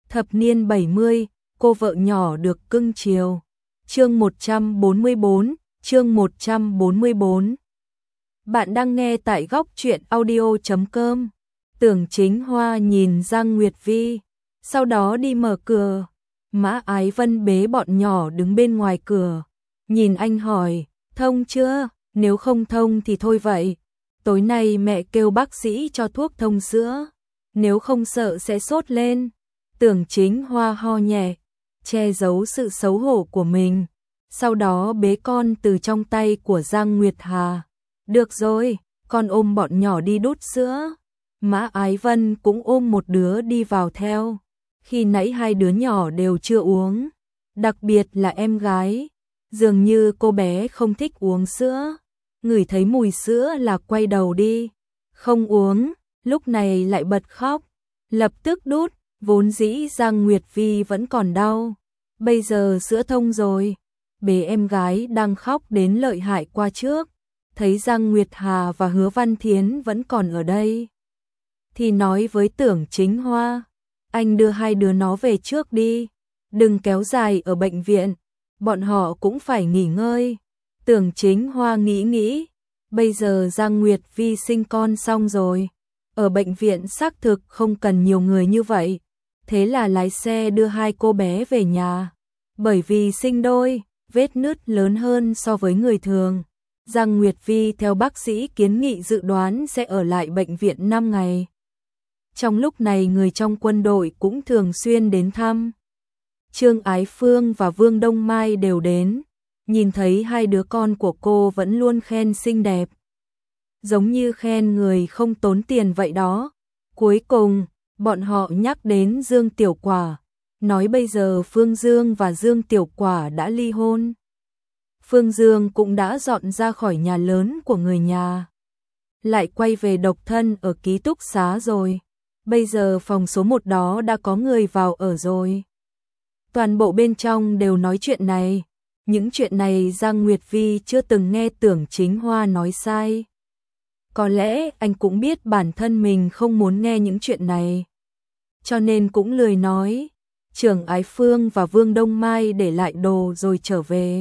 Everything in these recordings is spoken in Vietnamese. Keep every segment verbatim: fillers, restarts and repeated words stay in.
Thập niên bảy mươi, cô vợ nhỏ được cưng chiều. Chương một trăm bốn mươi bốn, chương một trăm bốn mươi bốn. Bạn đang nghe tại góc truyện audio chấm com. Tưởng Chính Hoa nhìn Giang Nguyệt Vi, sau đó đi mở cửa. Mã Ái Vân bế bọn nhỏ đứng bên ngoài cửa, nhìn anh hỏi, thông chưa? Nếu không thông thì thôi vậy. Tối nay mẹ kêu bác sĩ cho thuốc thông sữa, nếu không sợ sẽ sốt lên. Tưởng Chính Hoa ho nhẹ, che giấu sự xấu hổ của mình, sau đó bế con từ trong tay của Giang Nguyệt Hà. Được rồi, con ôm bọn nhỏ đi đút sữa. Mã Ái Vân cũng ôm một đứa đi vào theo. Khi nãy hai đứa nhỏ đều chưa uống, đặc biệt là em gái, dường như cô bé không thích uống sữa. Ngửi thấy mùi sữa là quay đầu đi, không uống, lúc này lại bật khóc, lập tức đút. Vốn dĩ Giang Nguyệt Vi vẫn còn đau, bây giờ sữa thông rồi, bế em gái đang khóc đến lợi hại qua trước, thấy Giang Nguyệt Hà và Hứa Văn Thiến vẫn còn ở đây, thì nói với Tưởng Chính Hoa, anh đưa hai đứa nó về trước đi, đừng kéo dài ở bệnh viện, bọn họ cũng phải nghỉ ngơi. Tưởng Chính Hoa nghĩ nghĩ, bây giờ Giang Nguyệt Vi sinh con xong rồi, ở bệnh viện xác thực không cần nhiều người như vậy. Thế là lái xe đưa hai cô bé về nhà. Bởi vì sinh đôi, vết nứt lớn hơn so với người thường, Giang Nguyệt Vi theo bác sĩ kiến nghị dự đoán sẽ ở lại bệnh viện năm ngày. Trong lúc này người trong quân đội cũng thường xuyên đến thăm. Trương Ái Phương và Vương Đông Mai đều đến, nhìn thấy hai đứa con của cô vẫn luôn khen xinh đẹp. Giống như khen người không tốn tiền vậy đó. Cuối cùng, bọn họ nhắc đến Dương Tiểu Quả, nói bây giờ Phương Dương và Dương Tiểu Quả đã ly hôn. Phương Dương cũng đã dọn ra khỏi nhà lớn của người nhà, lại quay về độc thân ở ký túc xá rồi. Bây giờ phòng số một đó đã có người vào ở rồi. Toàn bộ bên trong đều nói chuyện này. Những chuyện này Giang Nguyệt Vi chưa từng nghe Tưởng Chính Hoa nói sai. Có lẽ anh cũng biết bản thân mình không muốn nghe những chuyện này, cho nên cũng lười nói. Trưởng Ái Phương và Vương Đông Mai để lại đồ rồi trở về.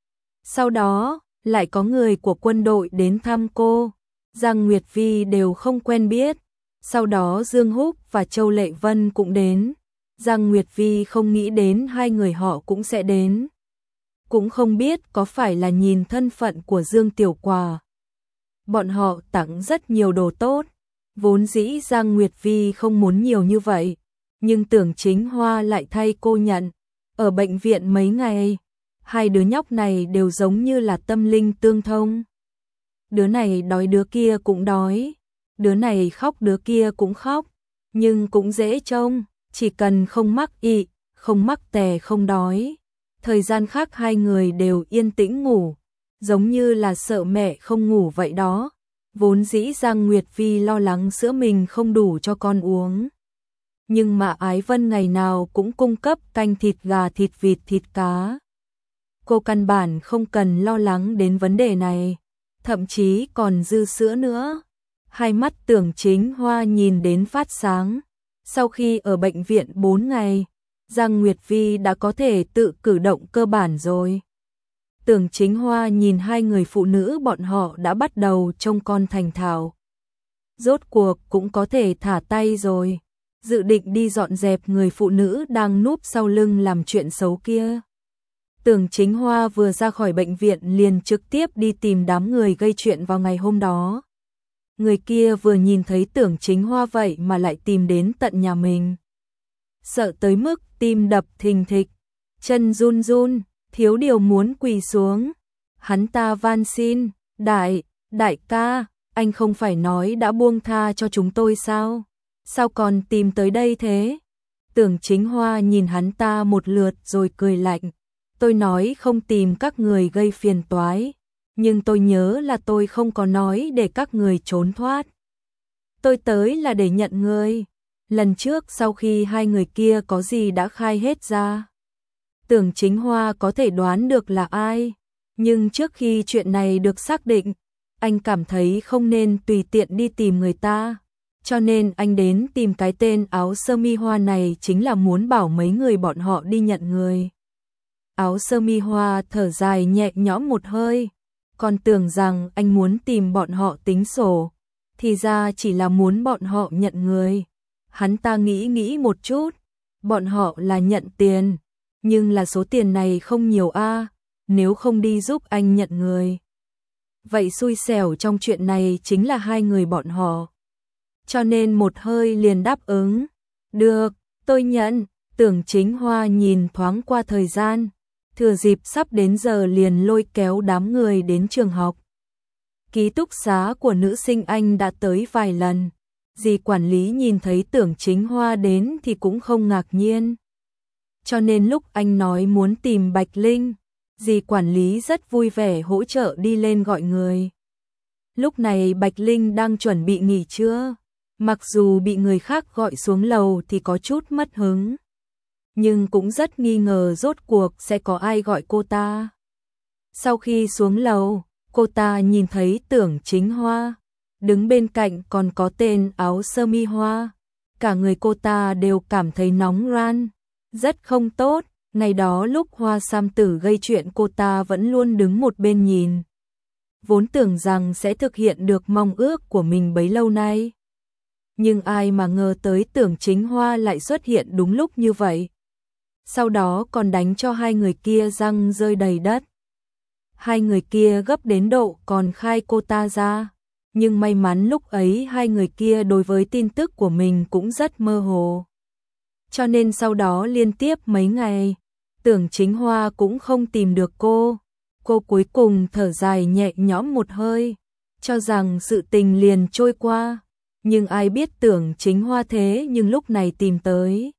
Sau đó, lại có người của quân đội đến thăm cô. Giang Nguyệt Vi đều không quen biết. Sau đó Dương Húc và Châu Lệ Vân cũng đến. Giang Nguyệt Vi không nghĩ đến hai người họ cũng sẽ đến. Cũng không biết có phải là nhìn thân phận của Dương Tiểu Quả. Bọn họ tặng rất nhiều đồ tốt. Vốn dĩ Giang Nguyệt Vi không muốn nhiều như vậy, nhưng Tưởng Chính Hoa lại thay cô nhận. Ở bệnh viện mấy ngày, hai đứa nhóc này đều giống như là tâm linh tương thông. Đứa này đói đứa kia cũng đói, đứa này khóc đứa kia cũng khóc, nhưng cũng dễ trông, chỉ cần không mắc ị, không mắc tè không đói. Thời gian khác hai người đều yên tĩnh ngủ, giống như là sợ mẹ không ngủ vậy đó. Vốn dĩ Giang Nguyệt Vi lo lắng sữa mình không đủ cho con uống. Nhưng mà Ái Vân ngày nào cũng cung cấp canh thịt gà, thịt vịt, thịt cá. Cô căn bản không cần lo lắng đến vấn đề này, thậm chí còn dư sữa nữa. Hai mắt Tưởng Chính Hoa nhìn đến phát sáng. Sau khi ở bệnh viện bốn ngày, Giang Nguyệt Vi đã có thể tự cử động cơ bản rồi. Tưởng Chính Hoa nhìn hai người phụ nữ bọn họ đã bắt đầu trông con thành thạo. Rốt cuộc cũng có thể thả tay rồi, dự định đi dọn dẹp người phụ nữ đang núp sau lưng làm chuyện xấu kia. Tưởng Chính Hoa vừa ra khỏi bệnh viện liền trực tiếp đi tìm đám người gây chuyện vào ngày hôm đó. Người kia vừa nhìn thấy Tưởng Chính Hoa vậy mà lại tìm đến tận nhà mình. Sợ tới mức tim đập thình thịch, chân run run, thiếu điều muốn quỳ xuống. Hắn ta van xin, đại, đại ca, anh không phải nói đã buông tha cho chúng tôi sao? Sao còn tìm tới đây thế? Tưởng Chính Hoa nhìn hắn ta một lượt rồi cười lạnh. Tôi nói không tìm các người gây phiền toái, nhưng tôi nhớ là tôi không có nói để các người trốn thoát. Tôi tới là để nhận người. Lần trước sau khi hai người kia có gì đã khai hết ra. Tưởng Chính Hoa có thể đoán được là ai, nhưng trước khi chuyện này được xác định, anh cảm thấy không nên tùy tiện đi tìm người ta. Cho nên anh đến tìm cái tên áo sơ mi hoa này chính là muốn bảo mấy người bọn họ đi nhận người. Áo sơ mi hoa thở dài nhẹ nhõm một hơi, còn tưởng rằng anh muốn tìm bọn họ tính sổ, thì ra chỉ là muốn bọn họ nhận người. Hắn ta nghĩ nghĩ một chút, bọn họ là nhận tiền, nhưng là số tiền này không nhiều a, nếu không đi giúp anh nhận người. Vậy xui xẻo trong chuyện này chính là hai người bọn họ. Cho nên một hơi liền đáp ứng. Được, tôi nhận. Tưởng Chính Hoa nhìn thoáng qua thời gian, thừa dịp sắp đến giờ liền lôi kéo đám người đến trường học. Ký túc xá của nữ sinh anh đã tới vài lần. Dì quản lý nhìn thấy Tưởng Chính Hoa đến thì cũng không ngạc nhiên. Cho nên lúc anh nói muốn tìm Bạch Linh, dì quản lý rất vui vẻ hỗ trợ đi lên gọi người. Lúc này Bạch Linh đang chuẩn bị nghỉ trưa, mặc dù bị người khác gọi xuống lầu thì có chút mất hứng, nhưng cũng rất nghi ngờ rốt cuộc sẽ có ai gọi cô ta. Sau khi xuống lầu, cô ta nhìn thấy Tưởng Chính Hoa, đứng bên cạnh còn có tên áo sơ mi hoa. Cả người cô ta đều cảm thấy nóng ran, rất không tốt. Ngày đó lúc Hoa Sam Tử gây chuyện cô ta vẫn luôn đứng một bên nhìn. Vốn tưởng rằng sẽ thực hiện được mong ước của mình bấy lâu nay. Nhưng ai mà ngờ tới Tưởng Chính Hoa lại xuất hiện đúng lúc như vậy. Sau đó còn đánh cho hai người kia răng rơi đầy đất. Hai người kia gấp đến độ còn khai cô ta ra. Nhưng may mắn lúc ấy hai người kia đối với tin tức của mình cũng rất mơ hồ. Cho nên sau đó liên tiếp mấy ngày, Tưởng Chính Hoa cũng không tìm được cô. Cô cuối cùng thở dài nhẹ nhõm một hơi, cho rằng sự tình liền trôi qua. Nhưng ai biết Tưởng Chính Hoa thế nhưng lúc này tìm tới.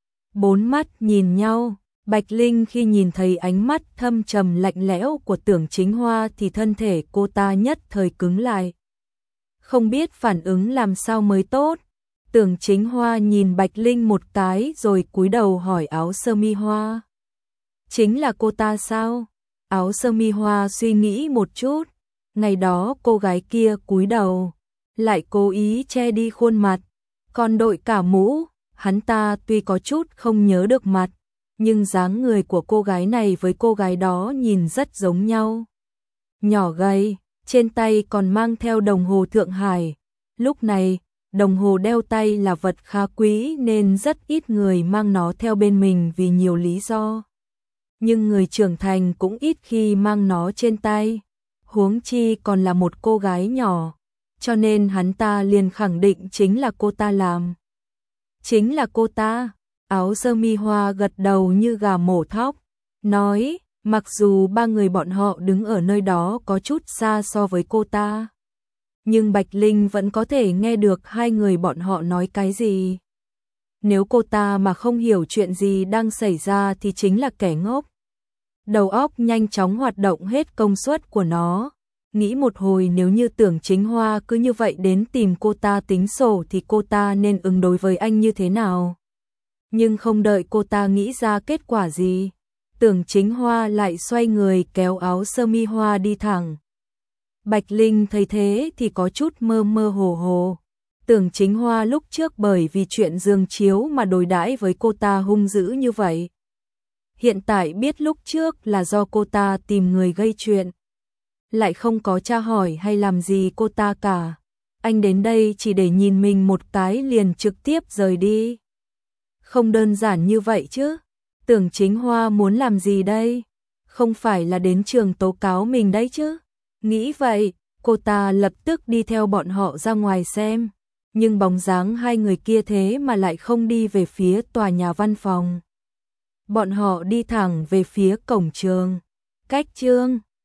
Bốn mắt nhìn nhau, Bạch Linh khi nhìn thấy ánh mắt thâm trầm lạnh lẽo của Tưởng Chính Hoa thì thân thể cô ta nhất thời cứng lại. Không biết phản ứng làm sao mới tốt. Tưởng Chính Hoa nhìn Bạch Linh một cái rồi cúi đầu hỏi áo sơ mi hoa. Chính là cô ta sao? Áo sơ mi hoa suy nghĩ một chút. Ngày đó cô gái kia cúi đầu, lại cố ý che đi khuôn mặt, còn đội cả mũ. Hắn ta tuy có chút không nhớ được mặt, nhưng dáng người của cô gái này với cô gái đó nhìn rất giống nhau. Nhỏ gầy, trên tay còn mang theo đồng hồ Thượng Hải. Lúc này, đồng hồ đeo tay là vật khá quý nên rất ít người mang nó theo bên mình vì nhiều lý do. Nhưng người trưởng thành cũng ít khi mang nó trên tay, huống chi còn là một cô gái nhỏ, cho nên hắn ta liền khẳng định chính là cô ta làm. Chính là cô ta. Áo sơ mi hoa gật đầu như gà mổ thóc, nói, mặc dù ba người bọn họ đứng ở nơi đó có chút xa so với cô ta, nhưng Bạch Linh vẫn có thể nghe được hai người bọn họ nói cái gì. Nếu cô ta mà không hiểu chuyện gì đang xảy ra thì chính là kẻ ngốc. Đầu óc nhanh chóng hoạt động hết công suất của nó. Nghĩ một hồi nếu như Tưởng Chính Hoa cứ như vậy đến tìm cô ta tính sổ thì cô ta nên ứng đối với anh như thế nào. Nhưng không đợi cô ta nghĩ ra kết quả gì, Tưởng Chính Hoa lại xoay người kéo áo sơ mi hoa đi thẳng. Bạch Linh thấy thế thì có chút mơ mơ hồ hồ. Tưởng Chính Hoa lúc trước bởi vì chuyện giường chiếu mà đối đãi với cô ta hung dữ như vậy. Hiện tại biết lúc trước là do cô ta tìm người gây chuyện, lại không có tra hỏi hay làm gì cô ta cả. Anh đến đây chỉ để nhìn mình một cái liền trực tiếp rời đi. Không đơn giản như vậy chứ. Tưởng Chính Hoa muốn làm gì đây? Không phải là đến trường tố cáo mình đấy chứ? Nghĩ vậy, cô ta lập tức đi theo bọn họ ra ngoài xem. Nhưng bóng dáng hai người kia thế mà lại không đi về phía tòa nhà văn phòng. Bọn họ đi thẳng về phía cổng trường. Cách chương